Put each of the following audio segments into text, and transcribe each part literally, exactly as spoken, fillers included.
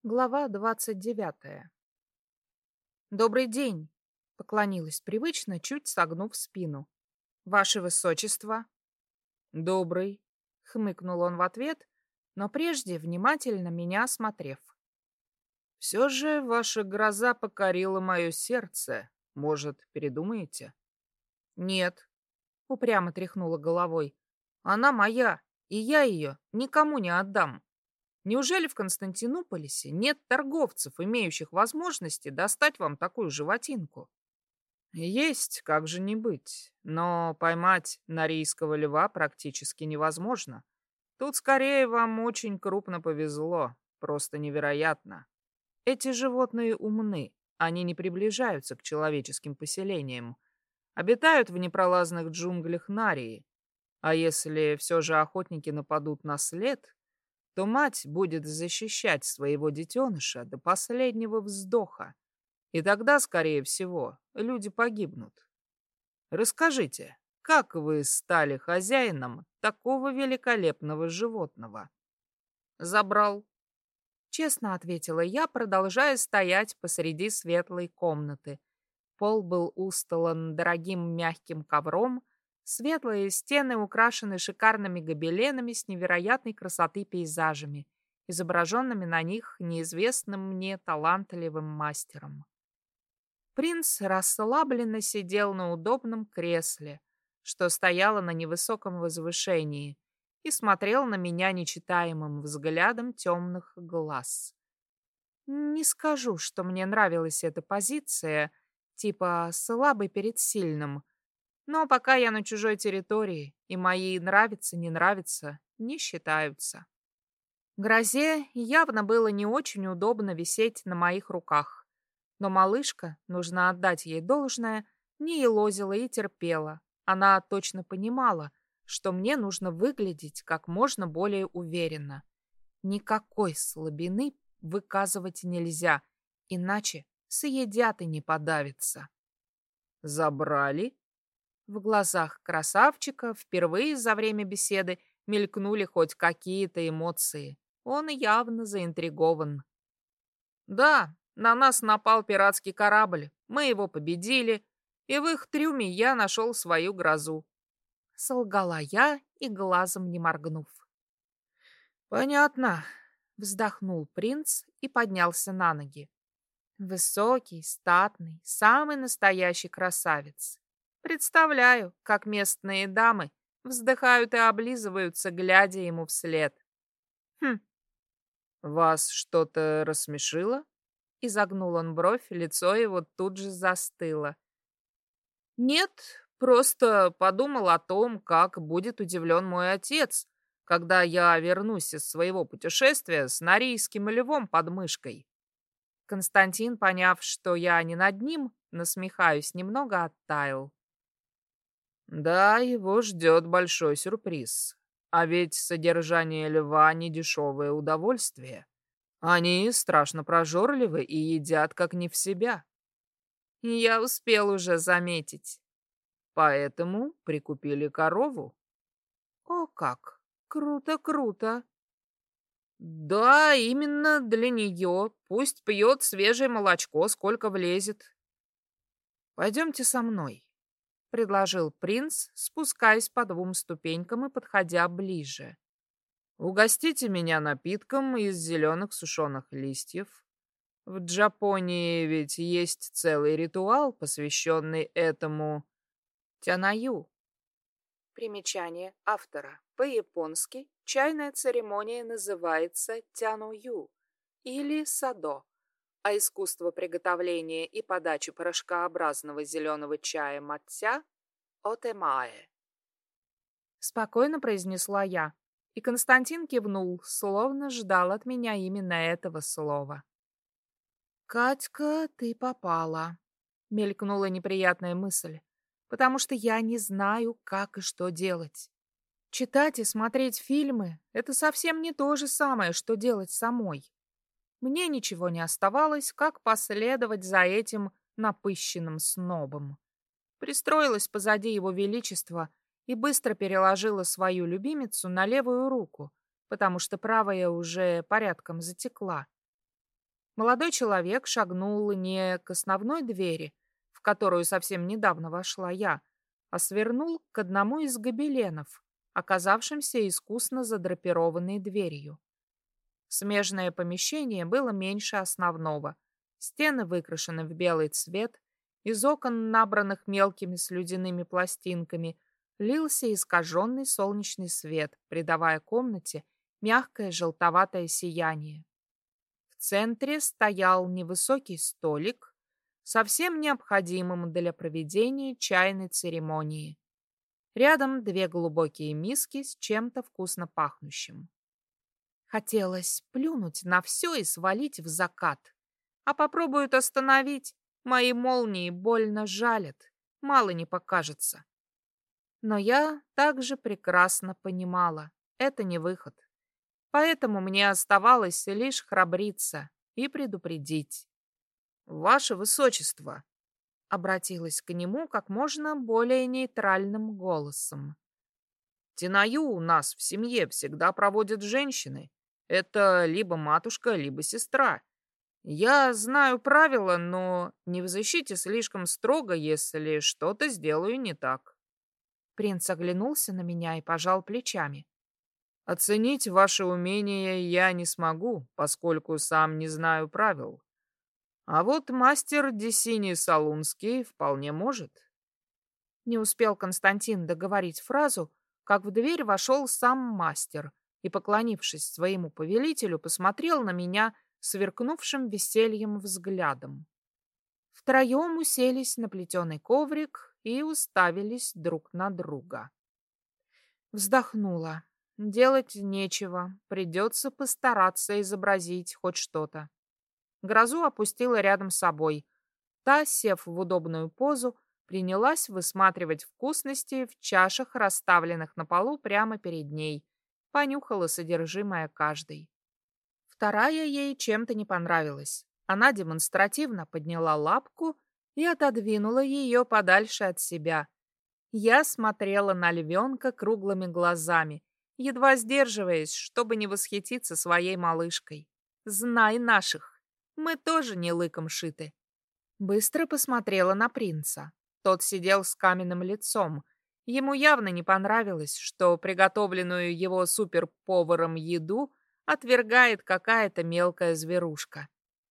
Глава двадцать девятая. «Добрый день!» — поклонилась привычно, чуть согнув спину. «Ваше высочество!» «Добрый!» — хмыкнул он в ответ, но прежде внимательно меня осмотрев. «Все же ваша гроза покорила мое сердце. Может, передумаете?» «Нет», — упрямо тряхнула головой. «Она моя, и я ее никому не отдам». Неужели в Константинополисе нет торговцев, имеющих возможности достать вам такую животинку? Есть, как же не быть. Но поймать норийского льва практически невозможно. Тут скорее вам очень крупно повезло. Просто невероятно. Эти животные умны. Они не приближаются к человеческим поселениям. Обитают в непролазных джунглях Нарии. А если все же охотники нападут на след, то мать будет защищать своего детеныша до последнего вздоха. И тогда, скорее всего, люди погибнут. Расскажите, как вы стали хозяином такого великолепного животного? Забрал. Честно ответила я, продолжая стоять посреди светлой комнаты. Пол был устлан дорогим мягким ковром, светлые стены украшены шикарными гобеленами с невероятной красоты пейзажами, изображенными на них неизвестным мне талантливым мастером. Принц расслабленно сидел на удобном кресле, что стояло на невысоком возвышении, и смотрел на меня нечитаемым взглядом темных глаз. Не скажу, что мне нравилась эта позиция, типа слабый перед сильным, но пока я на чужой территории, и мои нравится, не нравится, не считаются. Грозе явно было не очень удобно висеть на моих руках, но малышка, нужно отдать ей должное, не елозила и терпела. Она точно понимала, что мне нужно выглядеть как можно более уверенно. Никакой слабины выказывать нельзя, иначе съедят и не подавятся. «Забрали?» В глазах красавчика впервые за время беседы мелькнули хоть какие-то эмоции. Он явно заинтригован. «Да, на нас напал пиратский корабль. Мы его победили, и в их трюме я нашел свою грозу». Солгала я и глазом не моргнув. «Понятно», — вздохнул принц и поднялся на ноги. Высокий, статный, самый настоящий красавец. Представляю, как местные дамы вздыхают и облизываются, глядя ему вслед. «Хм, вас что-то рассмешило?» Изогнул он бровь, лицо его тут же застыло. «Нет, просто подумал о том, как будет удивлен мой отец, когда я вернусь из своего путешествия с норийским львом под мышкой». Константин, поняв, что я не над ним, насмехаюсь, немного оттаял. Да, его ждет большой сюрприз. А ведь содержание льва — не дешевое удовольствие. Они страшно прожорливы и едят как не в себя. Я успел уже заметить. Поэтому прикупили корову. О как! Круто-круто! Да, именно для нее. Пусть пьет свежее молочко, сколько влезет. Пойдемте со мной, — предложил принц, спускаясь по двум ступенькам и подходя ближе. «Угостите меня напитком из зеленых сушеных листьев. В Джапонии ведь есть целый ритуал, посвященный этому тянаю». Примечание автора. По-японски чайная церемония называется тяною или садо, а искусство приготовления и подачи порошкообразного зеленого чая маття — отэмаэ. Спокойно произнесла я, и Константин кивнул, словно ждал от меня именно этого слова. «Катька, ты попала», — мелькнула неприятная мысль, потому что я не знаю, как и что делать. Читать и смотреть фильмы — это совсем не то же самое, что делать самой. Мне ничего не оставалось, как последовать за этим напыщенным снобом. Пристроилась позади его величества и быстро переложила свою любимицу на левую руку, потому что правая уже порядком затекла. Молодой человек шагнул не к основной двери, в которую совсем недавно вошла я, а свернул к одному из гобеленов, оказавшимся искусно задрапированной дверью. Смежное помещение было меньше основного. Стены выкрашены в белый цвет, из окон, набранных мелкими слюдяными пластинками, лился искаженный солнечный свет, придавая комнате мягкое желтоватое сияние. В центре стоял невысокий столик, совсем необходимым для проведения чайной церемонии. Рядом две глубокие миски с чем-то вкусно пахнущим. Хотелось плюнуть на все и свалить в закат. А попробуют остановить, мои молнии больно жалят, мало не покажется. Но я также прекрасно понимала, это не выход. Поэтому мне оставалось лишь храбриться и предупредить. «Ваше Высочество!» — обратилась к нему как можно более нейтральным голосом. «Тинаю у нас в семье всегда проводят женщины. Это либо матушка, либо сестра. Я знаю правила, но не в защите слишком строго, если что-то сделаю не так». Принц оглянулся на меня и пожал плечами. «Оценить ваше умение я не смогу, поскольку сам не знаю правил. А вот мастер Десини Салунский вполне может». Не успел Константин договорить фразу, как в дверь вошел сам мастер и, поклонившись своему повелителю, посмотрел на меня сверкнувшим весельем взглядом. Втроем уселись на плетеный коврик и уставились друг на друга. Вздохнула. Делать нечего, придется постараться изобразить хоть что-то. Грозу опустила рядом с собой. Та, сев в удобную позу, принялась высматривать вкусности в чашах, расставленных на полу прямо перед ней. Понюхала содержимое каждой. Вторая ей чем-то не понравилась. Она демонстративно подняла лапку и отодвинула ее подальше от себя. Я смотрела на львенка круглыми глазами, едва сдерживаясь, чтобы не восхититься своей малышкой. Знай наших, мы тоже не лыком шиты. Быстро посмотрела на принца. Тот сидел с каменным лицом. Ему явно не понравилось, что приготовленную его суперповаром еду отвергает какая-то мелкая зверушка.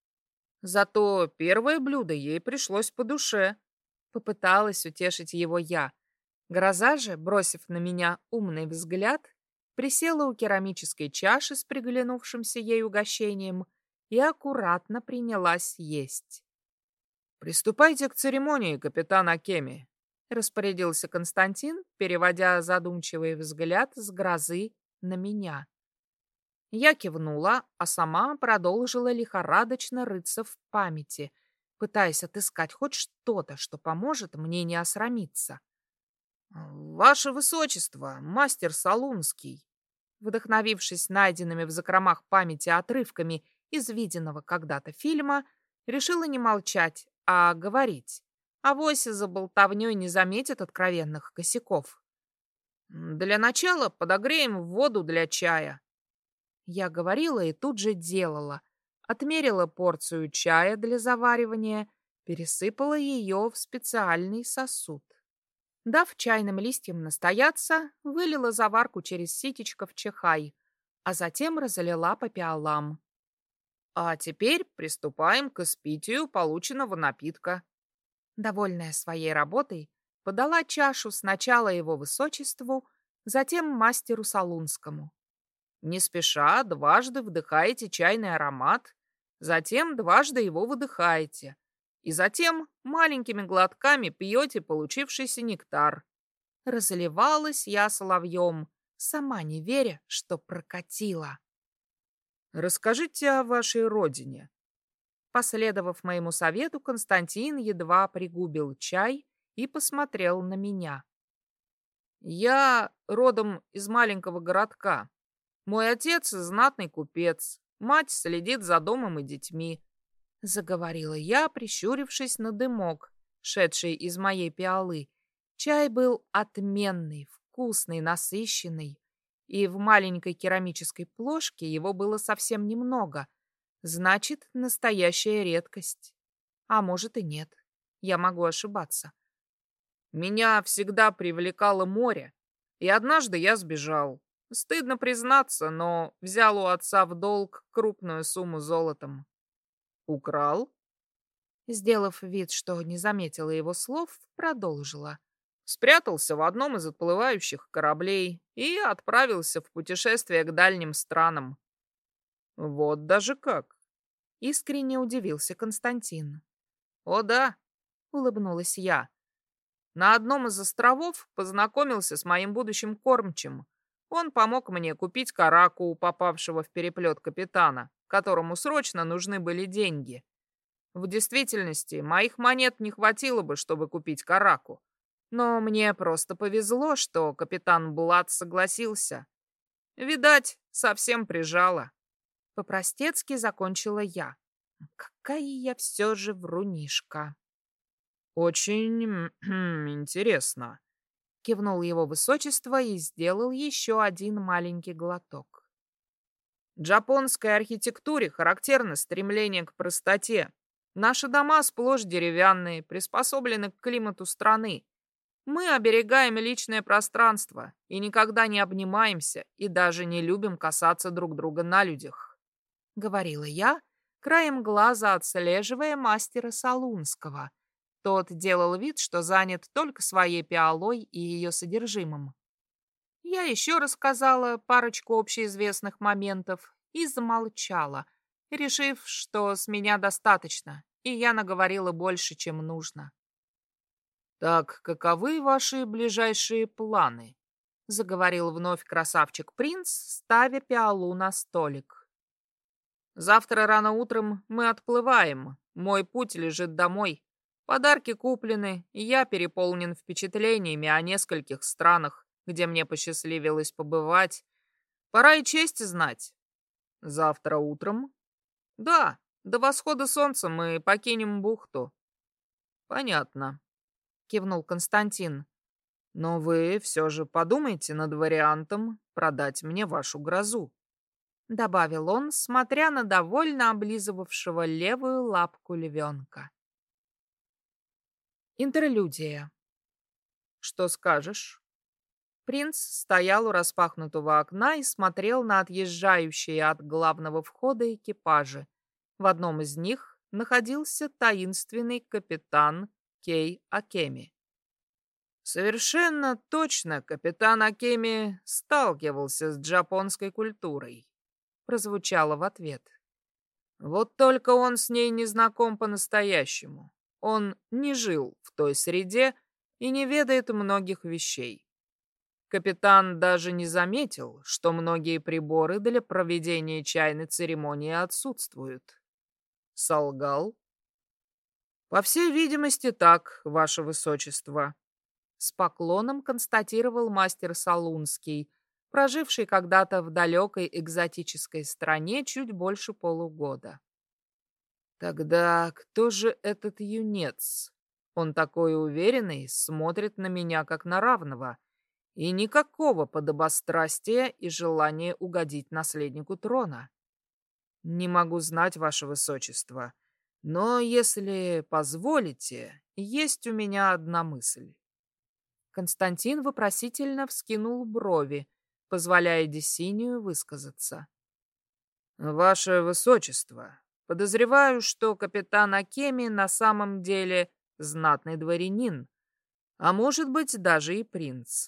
Зато первое блюдо ей пришлось по душе. Попыталась утешить его я. Гроза же, бросив на меня умный взгляд, присела у керамической чаши с приглянувшимся ей угощением и аккуратно принялась есть. «Приступайте к церемонии, капитан Акеми», — распорядился Константин, переводя задумчивый взгляд с Грозы на меня. Я кивнула, а сама продолжила лихорадочно рыться в памяти, пытаясь отыскать хоть что-то, что поможет мне не осрамиться. «Ваше Высочество, мастер Салунский!» Вдохновившись найденными в закромах памяти отрывками из виденного когда-то фильма, решила не молчать, а говорить. Авось за болтовнёй не заметят откровенных косяков. «Для начала подогреем воду для чая». Я говорила и тут же делала. Отмерила порцию чая для заваривания, пересыпала ее в специальный сосуд. Дав чайным листьям настояться, вылила заварку через ситечко в чахай, а затем разлила по пиалам. А теперь приступаем к испитию полученного напитка. Довольная своей работой, подала чашу сначала его высочеству, затем мастеру Салунскому. Не спеша дважды вдыхаете чайный аромат, затем дважды его выдыхаете, и затем маленькими глотками пьете получившийся нектар. Разливалась я соловьем, сама не веря, что прокатила. «Расскажите о вашей родине». Последовав моему совету, Константин едва пригубил чай и посмотрел на меня. «Я родом из маленького городка. Мой отец знатный купец, мать следит за домом и детьми», — заговорила я, прищурившись на дымок, шедший из моей пиалы. Чай был отменный, вкусный, насыщенный, и в маленькой керамической плошке его было совсем немного. Значит, настоящая редкость. А может и нет. Я могу ошибаться. Меня всегда привлекало море, и однажды я сбежал. Стыдно признаться, но взял у отца в долг крупную сумму золотом. Украл? Сделав вид, что не заметила его слов, продолжила. Спрятался в одном из отплывающих кораблей и отправился в путешествие к дальним странам. Вот даже как. Искренне удивился Константин. О да, улыбнулась я. На одном из островов познакомился с моим будущим кормчим. Он помог мне купить караку у попавшего в переплет капитана, которому срочно нужны были деньги. В действительности, моих монет не хватило бы, чтобы купить караку. Но мне просто повезло, что капитан Блад согласился. Видать, совсем прижало. По-простецки закончила я. Какая я все же врунишка. Очень интересно. Кивнул его высочество и сделал еще один маленький глоток. Джапонской архитектуре характерно стремление к простоте. Наши дома сплошь деревянные, приспособлены к климату страны. Мы оберегаем личное пространство и никогда не обнимаемся и даже не любим касаться друг друга на людях, — говорила я, краем глаза отслеживая мастера Солунского. Тот делал вид, что занят только своей пиалой и ее содержимым. Я еще рассказала парочку общеизвестных моментов и замолчала, решив, что с меня достаточно, и я наговорила больше, чем нужно. «Так каковы ваши ближайшие планы?» — заговорил вновь красавчик-принц, ставя пиалу на столик. «Завтра рано утром мы отплываем. Мой путь лежит домой. Подарки куплены, и я переполнен впечатлениями о нескольких странах, где мне посчастливилось побывать. Пора и честь знать. Завтра утром? Да, до восхода солнца мы покинем бухту». «Понятно», — кивнул Константин. «Но вы все же подумайте над вариантом продать мне вашу грозу», — добавил он, смотря на довольно облизывавшего левую лапку львенка. Интерлюдия. «Что скажешь?» Принц стоял у распахнутого окна и смотрел на отъезжающие от главного входа экипажи. В одном из них находился таинственный капитан Кей Акеми. Совершенно точно капитан Акеми сталкивался с джапонской культурой, прозвучало в ответ. Вот только он с ней не знаком по-настоящему. Он не жил в той среде и не ведает многих вещей. Капитан даже не заметил, что многие приборы для проведения чайной церемонии отсутствуют. Солгал? По всей видимости, так, ваше высочество. С поклоном констатировал мастер Солунский, проживший когда-то в далекой экзотической стране чуть больше полугода. Тогда кто же этот юнец? Он такой уверенный, смотрит на меня как на равного, и никакого подобострастия и желания угодить наследнику трона. Не могу знать, ваше высочество, но, если позволите, есть у меня одна мысль. Константин вопросительно вскинул брови, позволяя Десинию высказаться. Ваше высочество, подозреваю, что капитан Акеми на самом деле знатный дворянин, а может быть даже и принц.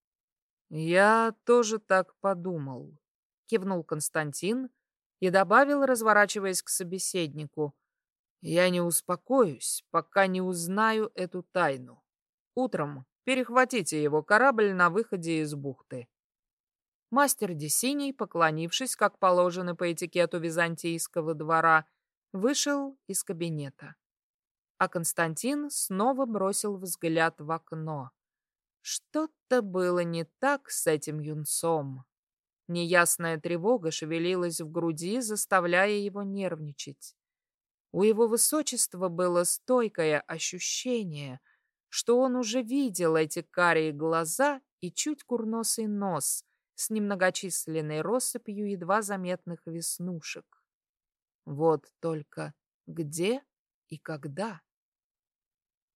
Я тоже так подумал, кивнул Константин и добавил, разворачиваясь к собеседнику. Я не успокоюсь, пока не узнаю эту тайну. Утром перехватите его корабль на выходе из бухты. Мастер Десиний, поклонившись, как положено по этикету византийского двора, вышел из кабинета. А Константин снова бросил взгляд в окно. Что-то было не так с этим юнцом. Неясная тревога шевелилась в груди, заставляя его нервничать. У его высочества было стойкое ощущение, что он уже видел эти карие глаза и чуть курносый нос с немногочисленной россыпью едва заметных веснушек. Вот только где и когда?